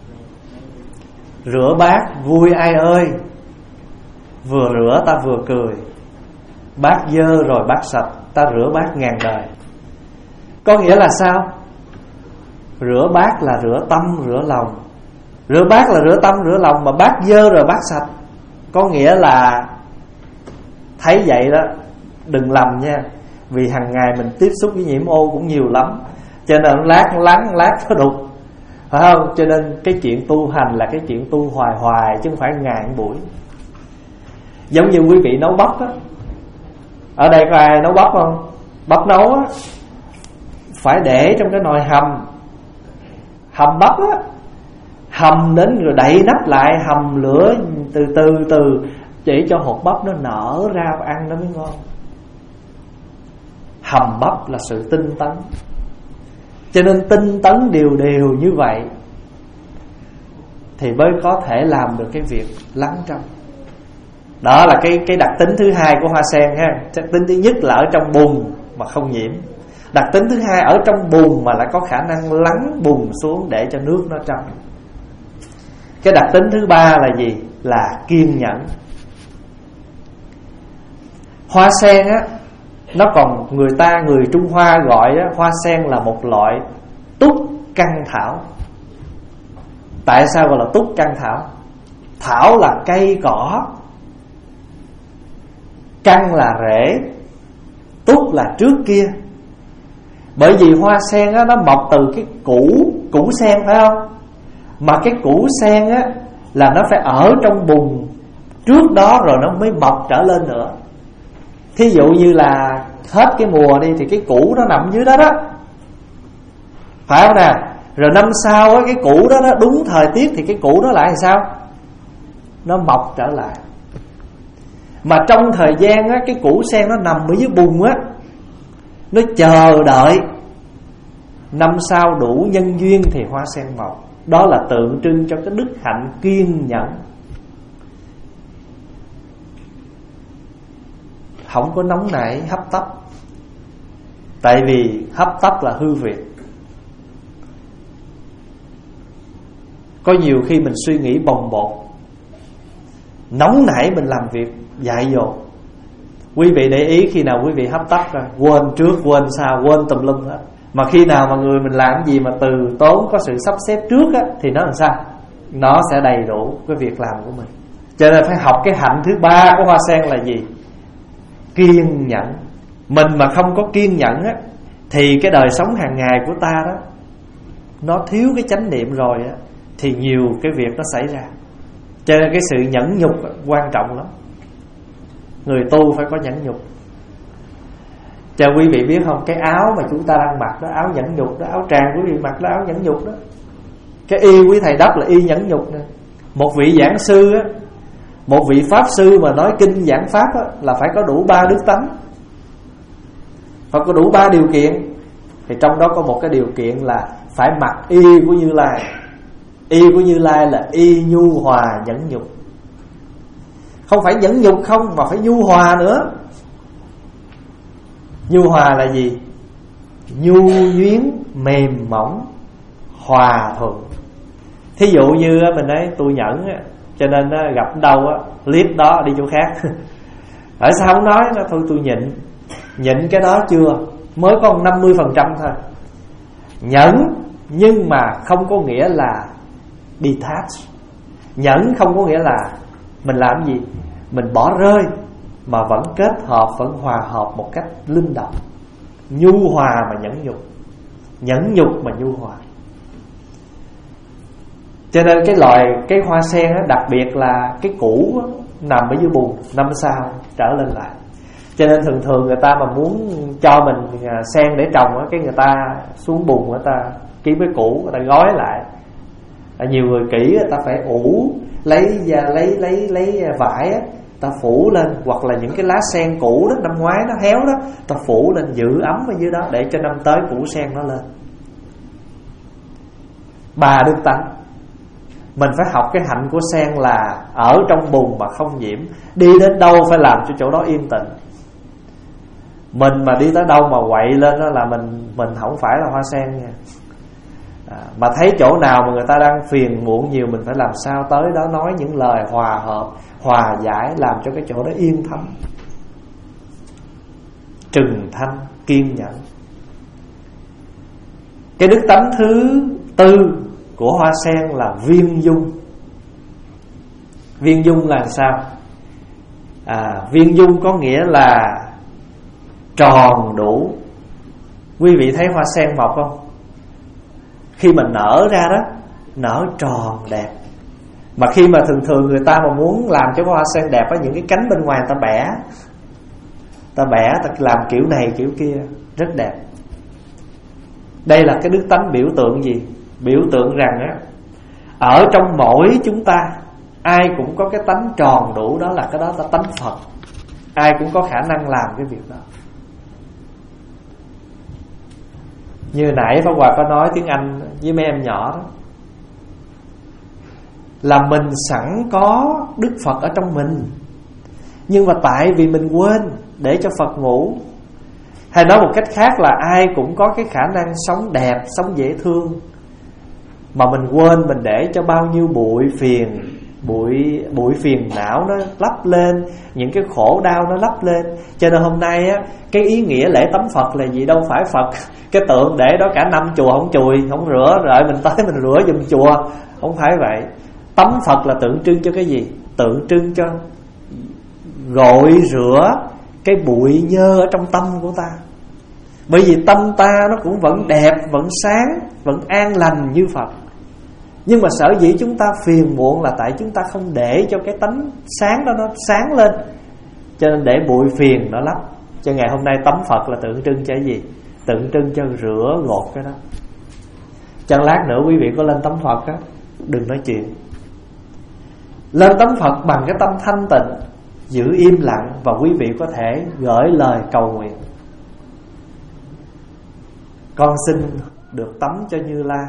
Speaker 2: rửa bát vui ai ơi, vừa rửa ta vừa cười. Bát dơ rồi bát sạch, ta rửa bát ngàn đời. Có nghĩa là sao? Rửa bát là rửa tâm, rửa lòng. Rửa bát là rửa tâm, rửa lòng. Mà bát dơ rồi bát sạch, có nghĩa là thấy vậy đó, đừng lầm nha. Vì hàng ngày mình tiếp xúc với nhiễm ô cũng nhiều lắm, cho nên lát lắng lát nó đục, phải không? Cho nên cái chuyện tu hành là cái chuyện tu hoài hoài, chứ không phải ngày buổi. Giống như quý vị nấu bắp á, ở đây có ai nấu bắp không? Bắp nấu á phải để trong cái nồi hầm, hầm bắp á, hầm đến rồi đậy nắp lại, hầm lửa từ từ từ để cho hột bắp nó nở ra và ăn nó mới ngon. Hầm bắp là sự tinh tấn. Cho nên tinh tấn đều đều như vậy thì mới có thể làm được cái việc lắng trong. Đó là cái cái đặc tính thứ hai của hoa sen ha. Đặc tính thứ nhất là ở trong bùn mà không nhiễm. Đặc tính thứ hai ở trong bùn mà lại có khả năng lắng bùn xuống để cho nước nó trong. Cái đặc tính thứ ba là gì? Là kiên nhẫn. Hoa sen á, nó còn người ta người Trung Hoa gọi á, hoa sen là một loại túc căn thảo. Tại sao gọi là túc căn thảo? Thảo là cây cỏ, căn là rễ, túc là trước kia. Bởi vì hoa sen á, nó mọc từ cái củ củ sen, phải không? Mà cái củ sen á là nó phải ở trong bùn trước đó rồi nó mới mọc trở lên nữa. Thí dụ như là hết cái mùa đi thì cái củ nó nằm dưới đó đó, phải không nè? Rồi năm sau á, cái củ đó nó đúng thời tiết thì cái củ đó lại làm sao? Nó mọc trở lại. Mà trong thời gian á, cái củ sen nó nằm ở dưới bùn á, nó chờ đợi năm sau đủ nhân duyên thì hoa sen mọc. Đó là tượng trưng cho cái đức hạnh kiên nhẫn. Không có nóng nảy hấp tấp. Tại vì hấp tấp là hư việc. Có nhiều khi mình suy nghĩ bồng bột, nóng nảy mình làm việc dại dột. Quý vị để ý khi nào quý vị hấp tấp rồi, quên trước quên sau, quên tùm lum hết. Mà khi nào mà người mình làm gì mà từ tốn, có sự sắp xếp trước á, thì nó làm sao? Nó sẽ đầy đủ cái việc làm của mình. Cho nên phải học cái hạnh thứ ba của hoa sen là gì? Kiên nhẫn. Mình mà không có kiên nhẫn á, thì cái đời sống hàng ngày của ta đó, nó thiếu cái chánh niệm rồi á, thì nhiều cái việc nó xảy ra. Cho nên cái sự nhẫn nhục quan trọng lắm. Người tu phải có nhẫn nhục. Cho quý vị biết không, cái áo mà chúng ta đang mặc đó, áo nhẫn nhục đó, áo tràng quý vị mặc đó, áo nhẫn nhục đó. Cái y quý thầy đắp là y nhẫn nhục nè. Một vị giảng sư á, một vị pháp sư mà nói kinh giảng pháp á, là phải có đủ ba đức tánh, phải có đủ ba điều kiện. Thì trong đó có một cái điều kiện là phải mặc y của Như Lai. Y của Như Lai là y nhu hòa nhẫn nhục. Không phải nhẫn nhục không, mà phải nhu hòa nữa. Nhu hòa là gì? Nhu nhuyến mềm mỏng, hòa thuận. Thí dụ như mình nói tôi nhẫn, cho nên gặp đâu clip đó đi chỗ khác. Ở sao không nói? Thôi tôi nhịn. Nhịn cái đó chưa, mới có năm mươi phần trăm thôi. Nhẫn nhưng mà không có nghĩa là detach. Nhẫn không có nghĩa là mình làm gì, mình bỏ rơi, mà vẫn kết hợp, vẫn hòa hợp một cách linh động. Nhu hòa mà nhẫn nhục, nhẫn nhục mà nhu hòa. Cho nên cái loài cái hoa sen đó, đặc biệt là cái củ đó, nằm ở dưới bùn, năm sau trở lên lại. Cho nên thường thường người ta mà muốn cho mình sen để trồng á, cái người ta xuống bùn, người ta kiếm cái củ, người ta gói lại. À, nhiều người kỹ người ta phải ủ, lấy lấy lấy lấy vải á, ta phủ lên, hoặc là những cái lá sen cũ đó, năm ngoái nó héo đó, ta phủ lên giữ ấm ở dưới đó để cho năm tới củ sen nó lên. Ba đức tánh. Mình phải học cái hạnh của sen là ở trong bùn mà không nhiễm, đi đến đâu phải làm cho chỗ đó yên tĩnh. Mình mà đi tới đâu mà quậy lên đó là mình mình không phải là hoa sen nha. À, mà thấy chỗ nào mà người ta đang phiền muộn nhiều, mình phải làm sao tới đó nói những lời hòa hợp, hòa giải, làm cho cái chỗ đó yên thấm. Trừng thanh, kiên nhẫn. Cái đức tánh thứ tư của hoa sen là viên dung. Viên dung là sao? À, viên dung có nghĩa là tròn đủ. Quý vị thấy hoa sen mọc không? Khi mà nở ra đó, nở tròn đẹp. Mà khi mà thường thường người ta mà muốn làm cho hoa sen đẹp á, những cái cánh bên ngoài người ta bẻ, ta bẻ, ta làm kiểu này kiểu kia, rất đẹp. Đây là cái đức tánh biểu tượng gì? Biểu tượng rằng á, ở trong mỗi chúng ta ai cũng có cái tánh tròn đủ, đó là cái đó là tánh Phật. Ai cũng có khả năng làm cái việc đó. Như nãy Pháp Hòa có nói tiếng Anh với mấy em nhỏ đó, là mình sẵn có Đức Phật ở trong mình, nhưng mà tại vì mình quên để cho Phật ngủ. Hay nói một cách khác là ai cũng có cái khả năng sống đẹp, sống dễ thương, mà mình quên, mình để cho bao nhiêu bụi phiền, bụi bụi phiền não nó lấp lên, những cái khổ đau nó lấp lên. Cho nên hôm nay á, cái ý nghĩa lễ tắm Phật là gì? Đâu phải Phật cái tượng để đó cả năm chùa không chùi, không rửa, rồi mình tới mình rửa giùm chùa. Không phải vậy. Tắm Phật là tượng trưng cho cái gì? Tượng trưng cho gội rửa cái bụi nhơ ở trong tâm của ta. Bởi vì tâm ta nó cũng vẫn đẹp, vẫn sáng, vẫn an lành như Phật. Nhưng mà sở dĩ chúng ta phiền muộn là tại chúng ta không để cho cái tánh sáng đó nó sáng lên, cho nên để bụi phiền nó lấp. Cho ngày hôm nay tắm Phật là tượng trưng cho cái gì? Tượng trưng cho rửa gột cái đó. Chẳng lát nữa quý vị có lên tắm Phật á, đừng nói chuyện. Lên tắm Phật bằng cái tâm thanh tịnh, giữ im lặng, và quý vị có thể gửi lời cầu nguyện. Con xin được tắm cho Như Lai,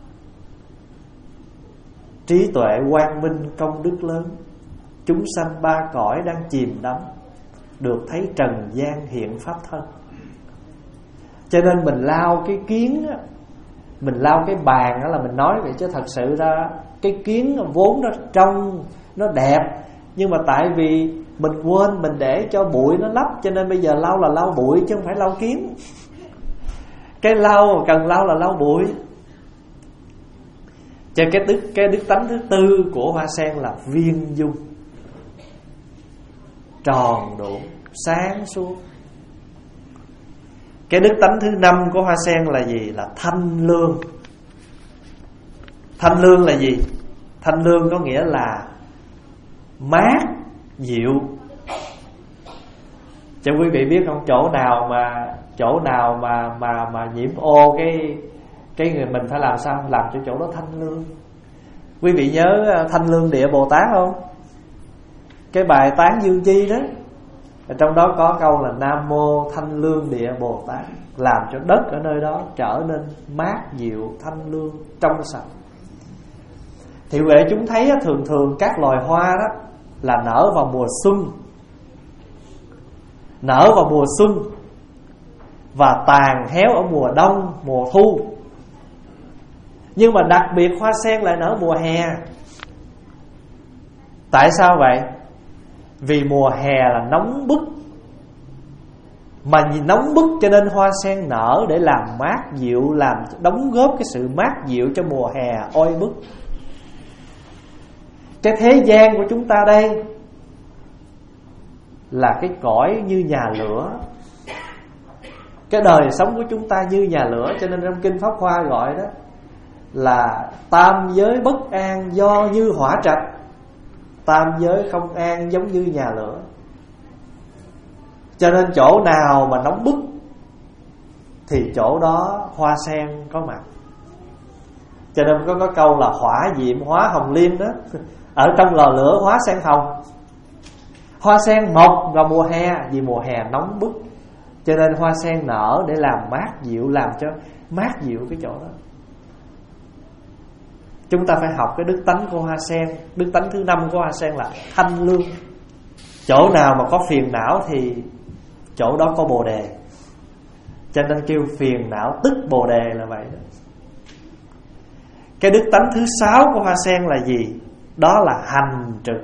Speaker 2: trí tuệ quang minh công đức lớn, chúng sanh ba cõi đang chìm đắm, được thấy trần gian hiện pháp thân. Cho nên mình lau cái kiến á, mình lau cái bàn đó là mình nói vậy, chứ thật sự ra cái kiến vốn nó trong, nó đẹp, nhưng mà tại vì mình quên, mình để cho bụi nó lấp, cho nên bây giờ lau là lau bụi chứ không phải lau kiến. Cái lau mà cần lau là lau bụi. Cho cái đức, cái đức tánh thứ tư của hoa sen là viên dung, tròn đủ, sáng suốt. Cái đức tánh thứ năm của hoa sen là gì? Là thanh lương. Thanh lương là gì? Thanh lương có nghĩa là mát, dịu. Cho quý vị biết không, chỗ nào mà chỗ nào mà mà mà nhiễm ô cái cái người mình phải làm sao làm cho chỗ đó thanh lương. Quý vị nhớ Thanh Lương Địa Bồ Tát không? Cái bài Tán Dương Chi đó, ở trong đó có câu là Nam Mô Thanh Lương Địa Bồ Tát, làm cho đất ở nơi đó trở nên mát dịu, thanh lương, trong sạch. Thì vậy chúng thấy thường thường các loài hoa đó là nở vào mùa xuân, nở vào mùa xuân và tàn héo ở mùa đông, mùa thu. Nhưng mà đặc biệt hoa sen lại nở mùa hè. Tại sao vậy? Vì mùa hè là nóng bức, mà nhìn nóng bức cho nên hoa sen nở để làm mát dịu, làm đóng góp cái sự mát dịu cho mùa hè oi bức. Cái thế gian của chúng ta đây là cái cõi như nhà lửa. Cái đời sống của chúng ta như nhà lửa, cho nên trong Kinh Pháp Hoa gọi đó là tam giới bất an do như hỏa trạch, tam giới không an giống như nhà lửa. Cho nên chỗ nào mà nóng bức thì chỗ đó hoa sen có mặt. Cho nên có, có câu là hỏa diệm hóa hồng liên đó. Ở trong lò lửa hóa sen hồng. Hoa sen mọc vào mùa hè, vì mùa hè nóng bức, cho nên hoa sen nở để làm mát dịu, làm cho mát dịu cái chỗ đó. Chúng ta phải học cái đức tánh của hoa sen. Đức tánh thứ năm của hoa sen là thanh lương. Chỗ nào mà có phiền não thì chỗ đó có bồ đề. Cho nên kêu phiền não tức bồ đề là vậy đó. Cái đức tánh thứ sáu của hoa sen là gì? Đó là hành trực.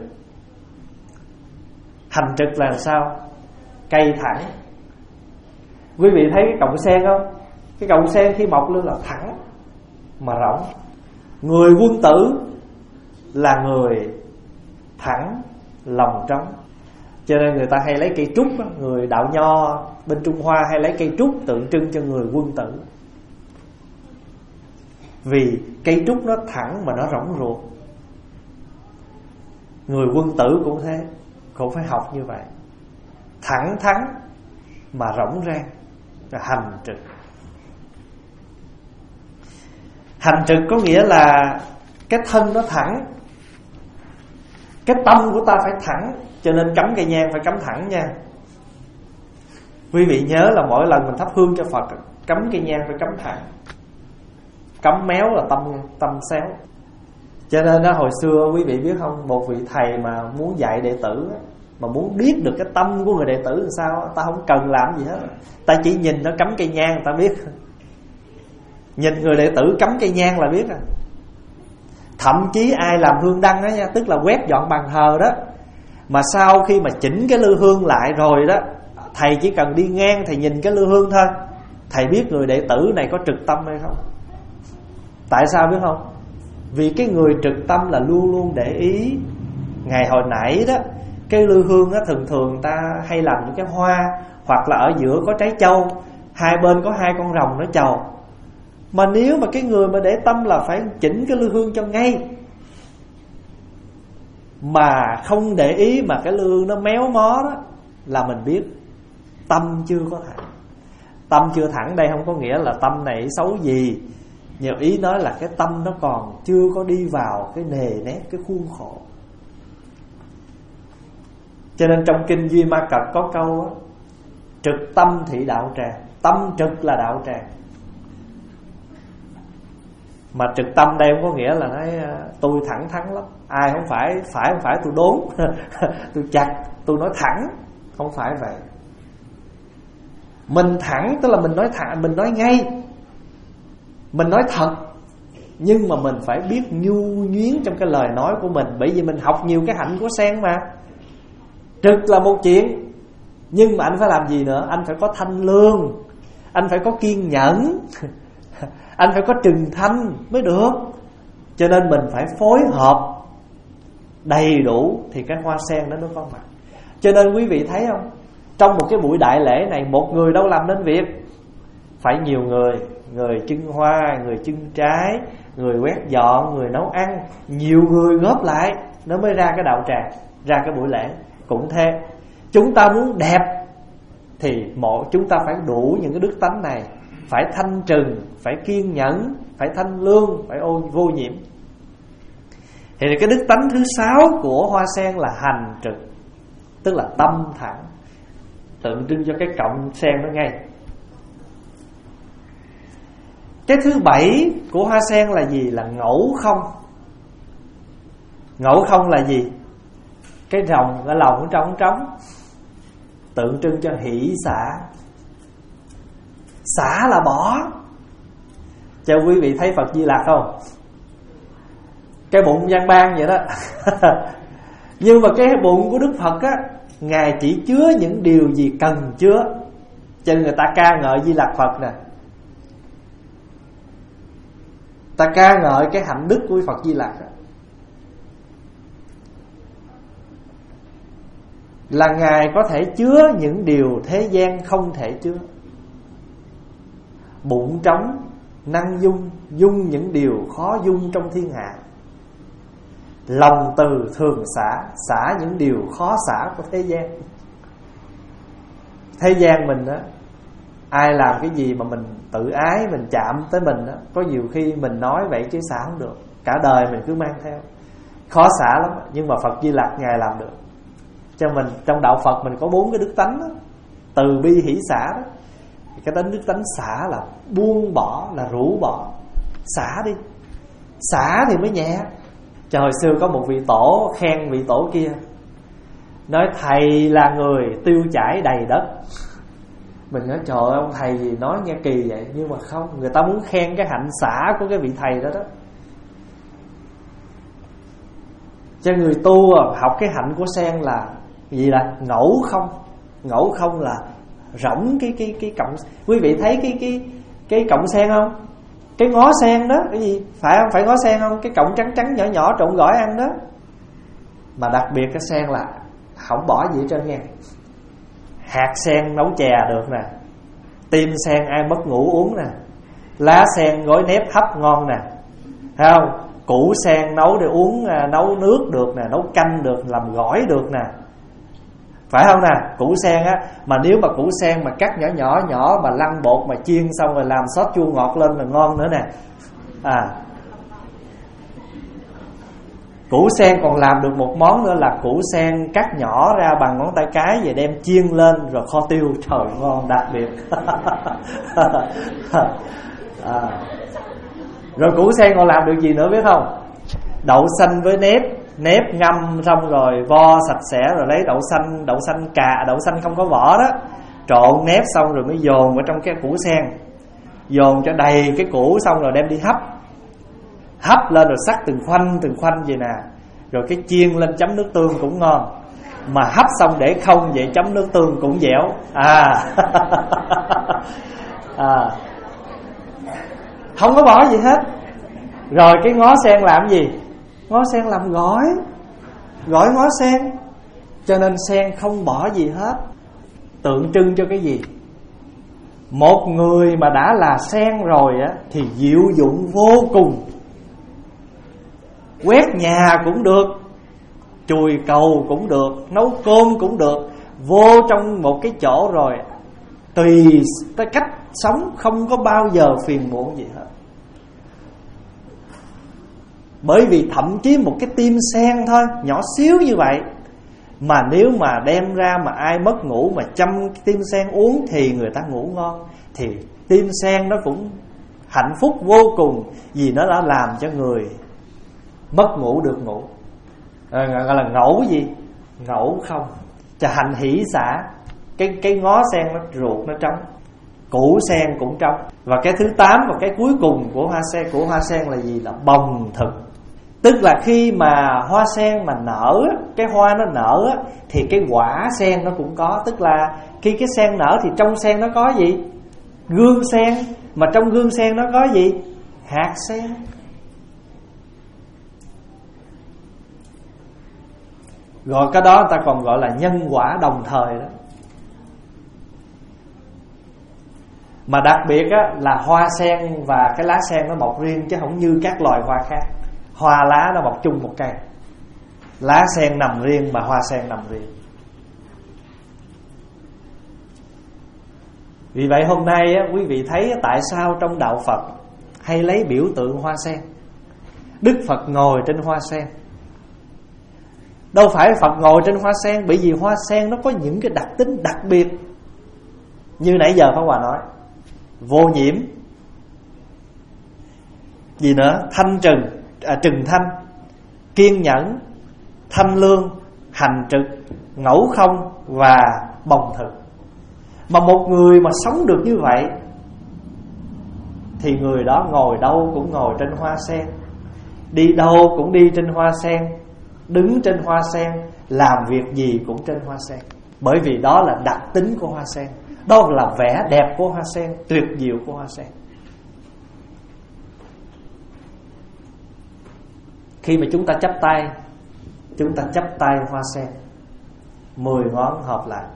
Speaker 2: Hành trực là sao? Cây thẳng. Quý vị thấy cái cọng sen không? Cái cọng sen khi mọc lên là thẳng mà rỗng. Người quân tử là người thẳng lòng trống. Cho nên người ta hay lấy cây trúc, người đạo nho bên Trung Hoa hay lấy cây trúc tượng trưng cho người quân tử. Vì cây trúc nó thẳng mà nó rỗng ruột. Người quân tử cũng thế, cũng phải học như vậy. Thẳng thắn mà rỗng rang, là hành trực. Hành trực có nghĩa là cái thân nó thẳng, cái tâm của ta phải thẳng. Cho nên cắm cây nhang phải cắm thẳng nha. Quý vị nhớ là mỗi lần mình thắp hương cho Phật, cắm cây nhang phải cắm thẳng. Cắm méo là tâm tâm xéo. Cho nên đó, hồi xưa quý vị biết không, một vị thầy mà muốn dạy đệ tử, mà muốn biết được cái tâm của người đệ tử làm sao, ta không cần làm gì hết, ta chỉ nhìn nó cắm cây nhang ta biết. Nhìn người đệ tử cắm cây nhang là biết à. Thậm chí ai làm hương đăng đó nha, tức là quét dọn bàn thờ đó, mà sau khi mà chỉnh cái lư hương lại rồi đó, thầy chỉ cần đi ngang thầy nhìn cái lư hương thôi, thầy biết người đệ tử này có trực tâm hay không. Tại sao biết không? Vì cái người trực tâm là luôn luôn để ý. Ngày hồi nãy đó, cái lư hương đó thường thường ta hay làm những cái hoa, hoặc là ở giữa có trái châu, hai bên có hai con rồng nó chầu. Mà nếu mà cái người mà để tâm là phải chỉnh cái lư hương cho ngay, mà không để ý mà cái lư hương nó méo mó đó, là mình biết tâm chưa có thẳng. Tâm chưa thẳng đây không có nghĩa là tâm này xấu gì, nhiều ý nói là cái tâm nó còn chưa có đi vào cái nề nếp, cái khuôn khổ. Cho nên trong kinh Duy Ma Cật có câu đó, trực tâm thị đạo tràng. Tâm trực là đạo tràng. Mà trực tâm đây không có nghĩa là nói tôi thẳng thắn lắm, ai không phải, phải không phải tôi đốn tôi chặt, tôi nói thẳng. Không phải vậy. Mình thẳng tức là mình nói thẳng, mình nói ngay, mình nói thật. Nhưng mà mình phải biết nhu nhuyến trong cái lời nói của mình. Bởi vì mình học nhiều cái hạnh của sen mà. Trực là một chuyện, nhưng mà anh phải làm gì nữa? Anh phải có thanh lương, anh phải có kiên nhẫn, anh phải có trừng thanh mới được. Cho nên mình phải phối hợp đầy đủ thì cái hoa sen đó nó có mặt. Cho nên quý vị thấy không, trong một cái buổi đại lễ này, một người đâu làm nên việc, phải nhiều người. Người trưng hoa, người trưng trái, người quét dọn, người nấu ăn, nhiều người góp lại nó mới ra cái đạo tràng, ra cái buổi lễ. Cũng thế, chúng ta muốn đẹp thì một chúng ta phải đủ những cái đức tánh này. Phải thanh trừng, phải kiên nhẫn, phải thanh lương, phải ô, vô nhiễm. Thì cái đức tánh thứ sáu của hoa sen là hành trực, tức là tâm thẳng, tượng trưng cho cái cọng sen nó ngay. Cái thứ bảy của hoa sen là gì? Là ngẫu không. Ngẫu không là gì? Cái rồng ở lòng trống trống, tượng trưng cho hỷ xả. Xả là bỏ. Cho quý vị thấy Phật Di Lặc không? Cái bụng văn ban vậy đó. Nhưng mà cái bụng của Đức Phật á, Ngài chỉ chứa những điều gì cần chứa. Cho nên người ta ca ngợi Di Lặc Phật nè, ta ca ngợi cái hạnh đức của Phật Di Lặc á, là Ngài có thể chứa những điều thế gian không thể chứa. Bụng trống, năng dung, dung những điều khó dung trong thiên hạ. Lòng từ thường xả, xả những điều khó xả của thế gian. Thế gian mình á, ai làm cái gì mà mình tự ái, mình chạm tới mình á, có nhiều khi mình nói vậy chứ xả không được, cả đời mình cứ mang theo, khó xả lắm. Nhưng mà Phật Di Lặc Ngài làm được. Cho mình trong đạo Phật mình có bốn cái đức tánh đó, từ bi hỷ xả đó. Cái tánh đức tánh xả là buông bỏ, là rũ bỏ. Xả đi, xả thì mới nhẹ. Cho hồi xưa có một vị tổ khen vị tổ kia, nói thầy là người tiêu chải đầy đất. Mình nói trời ơi, ông thầy gì nói nghe kỳ vậy. Nhưng mà không, người ta muốn khen cái hạnh xả của cái vị thầy đó đó. Cho người tu học cái hạnh của sen là gì, là ngẫu không. Ngẫu không là rỗng cái cái cái cọng. Quý vị thấy cái cái cái cọng sen không? Cái ngó sen đó, cái gì? Phải không? Phải ngó sen không? Cái cọng trắng trắng nhỏ nhỏ trộn gỏi ăn đó. Mà đặc biệt cái sen là không bỏ gì hết trơn nha. Hạt sen nấu chè được nè, tim sen ai mất ngủ uống nè, lá sen gói nếp hấp ngon nè, thấy không? Củ sen nấu để uống, nấu nước được nè, nấu canh được, làm gỏi được nè, phải không nè? Củ sen á, mà nếu mà củ sen mà cắt nhỏ nhỏ nhỏ mà lăn bột mà chiên xong rồi làm sốt chua ngọt lên là ngon nữa nè. À, củ sen còn làm được một món nữa là củ sen cắt nhỏ ra bằng ngón tay cái, về đem chiên lên rồi kho tiêu, trời ngon đặc biệt. À, rồi củ sen còn làm được gì nữa biết không? Đậu xanh với nếp, nếp ngâm xong rồi vo sạch sẽ rồi lấy đậu xanh, đậu xanh cà, đậu xanh không có vỏ đó, trộn nếp xong rồi mới dồn vào trong cái củ sen, dồn cho đầy cái củ xong rồi đem đi hấp. Hấp lên rồi sắc từng khoanh từng khoanh vậy nè, rồi cái chiên lên chấm nước tương cũng ngon. Mà hấp xong để không vậy chấm nước tương cũng dẻo. À, à, không có bỏ gì hết. Rồi cái ngó sen làm gì? Ngó sen làm gỏi, gỏi ngó sen. Cho nên sen không bỏ gì hết. Tượng trưng cho cái gì? Một người mà đã là sen rồi á thì diệu dụng vô cùng. Quét nhà cũng được, chùi cầu cũng được, nấu cơm cũng được. Vô trong một cái chỗ rồi tùy cái cách sống, không có bao giờ phiền muộn gì hết. Bởi vì thậm chí một cái tim sen thôi, nhỏ xíu như vậy, mà nếu mà đem ra mà ai mất ngủ mà chăm tim sen uống thì người ta ngủ ngon. Thì tim sen nó cũng hạnh phúc vô cùng, vì nó đã làm cho người mất ngủ được ngủ. À, gọi là ngẫu gì? Ngẫu không. Cho hành hỷ xả. Cái, cái ngó sen nó ruột nó trống, củ sen cũng trống. Và cái thứ tám và cái cuối cùng của hoa sen, của hoa sen là gì? Là bồng thực. Tức là khi mà hoa sen mà nở, cái hoa nó nở thì cái quả sen nó cũng có. Tức là khi cái sen nở thì trong sen nó có gì? Gương sen. Mà trong gương sen nó có gì? Hạt sen. Gọi cái đó người ta còn gọi là nhân quả đồng thời đó. Mà đặc biệt á, là hoa sen và cái lá sen nó mọc riêng, chứ không như các loài hoa khác. Hoa lá nó mọc chung một cây, lá sen nằm riêng mà hoa sen nằm riêng. Vì vậy hôm nay á, quý vị thấy tại sao trong đạo Phật hay lấy biểu tượng hoa sen. Đức Phật ngồi trên hoa sen. Đâu phải Phật ngồi trên hoa sen, bởi vì hoa sen nó có những cái đặc tính đặc biệt. Như nãy giờ Pháp Hòa nói, vô nhiễm, gì nữa, thanh trừng, à, trừng thanh, kiên nhẫn, thanh lương, hành trực, ngẫu không và bồng thực. Mà một người mà sống được như vậy thì người đó ngồi đâu cũng ngồi trên hoa sen, đi đâu cũng đi trên hoa sen, đứng trên hoa sen, làm việc gì cũng trên hoa sen. Bởi vì đó là đặc tính của hoa sen, đó là vẻ đẹp của hoa sen, tuyệt diệu của hoa sen. Khi mà chúng ta chắp tay, chúng ta chắp tay hoa sen, mười ngón hợp lại.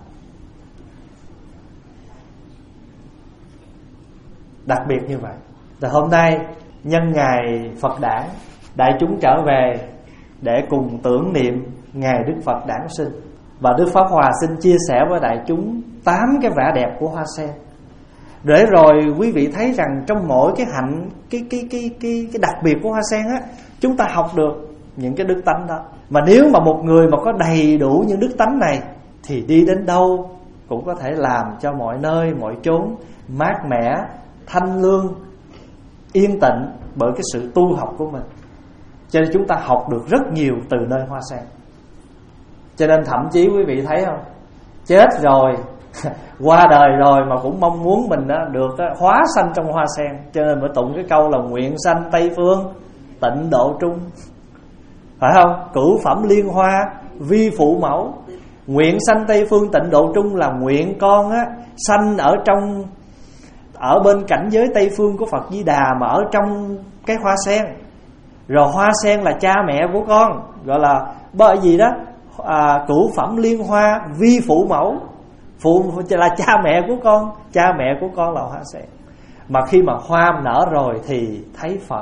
Speaker 2: Đặc biệt như vậy. Và hôm nay nhân ngày Phật đản, đại chúng trở về để cùng tưởng niệm ngày Đức Phật đản sinh. Và Đức Pháp Hòa xin chia sẻ với đại chúng tám cái vẻ đẹp của hoa sen, để rồi quý vị thấy rằng trong mỗi cái hạnh, cái cái cái cái cái đặc biệt của hoa sen á, chúng ta học được những cái đức tánh đó. Mà nếu mà một người mà có đầy đủ những đức tánh này thì đi đến đâu cũng có thể làm cho mọi nơi mọi chốn mát mẻ, thanh lương, yên tĩnh bởi cái sự tu học của mình. Cho nên chúng ta học được rất nhiều từ nơi hoa sen. Cho nên thậm chí quý vị thấy không, chết rồi qua đời rồi mà cũng mong muốn mình đó, được đó, hóa sanh trong hoa sen. Cho nên mới tụng cái câu là nguyện sanh Tây Phương tịnh độ trung, phải không? Cửu phẩm liên hoa vi phụ mẫu. Nguyện sanh Tây Phương tịnh độ trung là nguyện con á sanh ở trong, ở bên cảnh giới Tây Phương của Phật Di Đà, mà ở trong cái hoa sen. Rồi hoa sen là cha mẹ của con, gọi là bởi gì đó à, cửu phẩm liên hoa vi phụ mẫu. Phụ là cha mẹ của con, cha mẹ của con là hoa sen. Mà khi mà hoa nở rồi thì thấy Phật,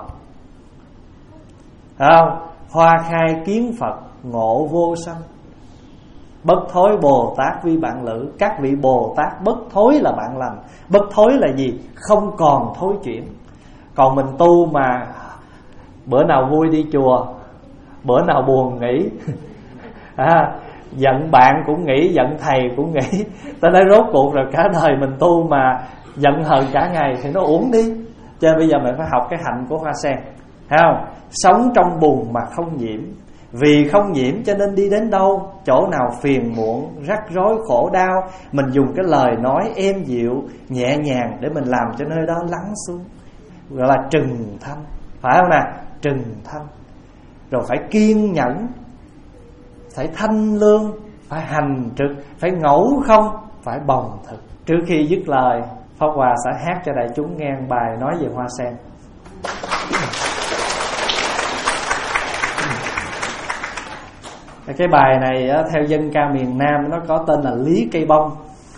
Speaker 2: phải không? Hoa khai kiến Phật ngộ vô sanh, bất thối Bồ Tát vi bạn lữ. Các vị Bồ Tát bất thối là bạn lành. Bất thối là gì? Không còn thối chuyển. Còn mình tu mà bữa nào vui đi chùa, bữa nào buồn nghỉ à, giận bạn cũng nghỉ, giận thầy cũng nghỉ. Ta nói rốt cuộc rồi cả đời mình tu mà giận hờn cả ngày thì nó uổng đi. Cho nên bây giờ mình phải học cái hạnh của hoa sen, thấy không? Sống trong bùn mà không nhiễm. Vì không nhiễm cho nên đi đến đâu, chỗ nào phiền muộn, rắc rối, khổ đau, mình dùng cái lời nói êm dịu, nhẹ nhàng để mình làm cho nơi đó lắng xuống. Gọi là trừng thanh, phải không nè? Trừng thanh. Rồi phải kiên nhẫn, phải thanh lương, phải hành trực, phải ngẫu không, phải bồng thực. Trước khi dứt lời, Pháp Hòa sẽ hát cho đại chúng nghe bài nói về hoa sen. Cái bài này theo dân ca miền Nam nó có tên là Lý Cây Bông.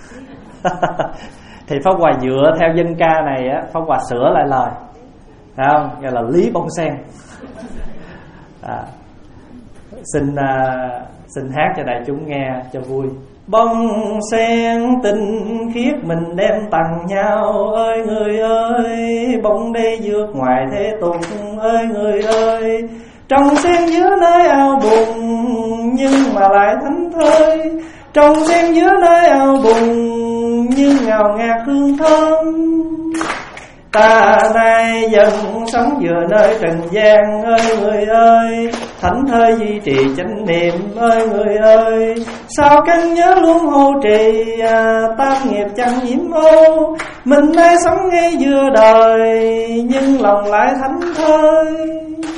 Speaker 2: Thì Pháp Hòa dựa theo dân ca này á, Pháp Hòa sửa lại lời, phải không? Gọi là Lý Bông Sen. À, xin uh, xin hát cho đại chúng nghe cho vui. Bông sen tinh khiết mình đem tặng nhau, ơi người ơi, bông đây vượt ngoài thế tục, ơi người ơi. Trong sen giữa nơi ao bùn nhưng mà lại thánh thơi, trong sen giữa nơi ao bùn nhưng ngào ngạt hương thơm. Ta nay dần sống vừa nơi trần gian, ơi người ơi, thánh thơi duy trì chánh niệm, ơi người ơi. Sao canh nhớ luôn hô trì, à, tam nghiệp chẳng nhiễm ô. Mình nay sống ngay vừa đời nhưng lòng lại thánh thơi.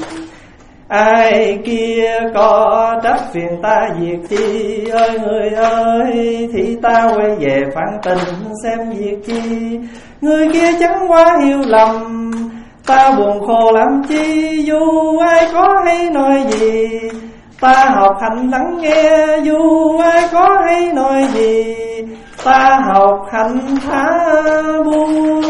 Speaker 2: Ai kia có trách phiền ta việc chi, ơi người ơi, thì ta quay về phản tình xem việc chi. Người kia chẳng quá hiểu lầm, ta buồn khổ làm chi. Dù ai có hay nói gì, ta học hành lắng nghe. Dù ai có hay nói gì, ta học hành thả buông.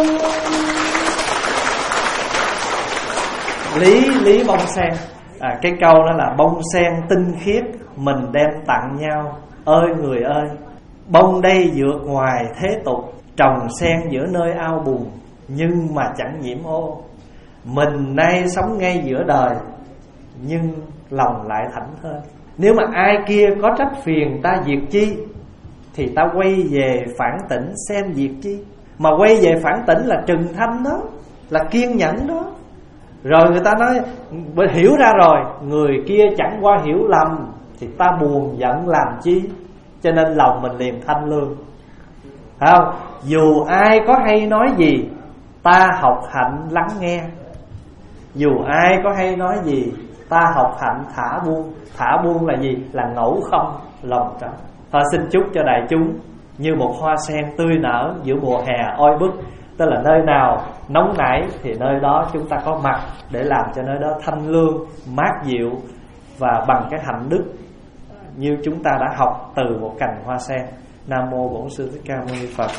Speaker 2: Lý Lý Bông Sen. À, cái câu đó là bông sen tinh khiết mình đem tặng nhau, ơi người ơi. Bông đây vượt ngoài thế tục, trồng sen giữa nơi ao bùn nhưng mà chẳng nhiễm ô. Mình nay sống ngay giữa đời nhưng lòng lại thảnh thơi. Nếu mà ai kia có trách phiền ta việc chi, thì ta quay về phản tỉnh xem việc chi. Mà quay về phản tỉnh là trừng thanh đó, là kiên nhẫn đó. Rồi người ta nói hiểu ra rồi, người kia chẳng qua hiểu lầm, thì ta buồn giận làm chi. Cho nên lòng mình liền thanh lương, phải không? Dù ai có hay nói gì, ta học hạnh lắng nghe. Dù ai có hay nói gì, ta học hạnh thả buông. Thả buông là gì? Là ngẫu không, lòng trống. Thôi xin chúc cho đại chúng như một hoa sen tươi nở giữa mùa hè oi bức. Tức là nơi nào nóng nảy thì nơi đó chúng ta có mặt để làm cho nơi đó thanh lương, mát dịu, và bằng cái hạnh đức như chúng ta đã học từ một cành hoa sen. Nam mô Bổn Sư Thích Ca Mâu Ni Phật.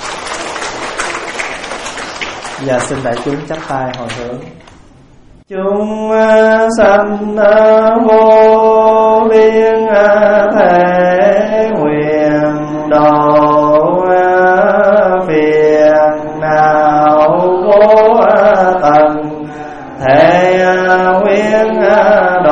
Speaker 2: Giờ xin đại chúng chắp tay hồi hướng. Chúng sanh vô biên thể Huệ huyên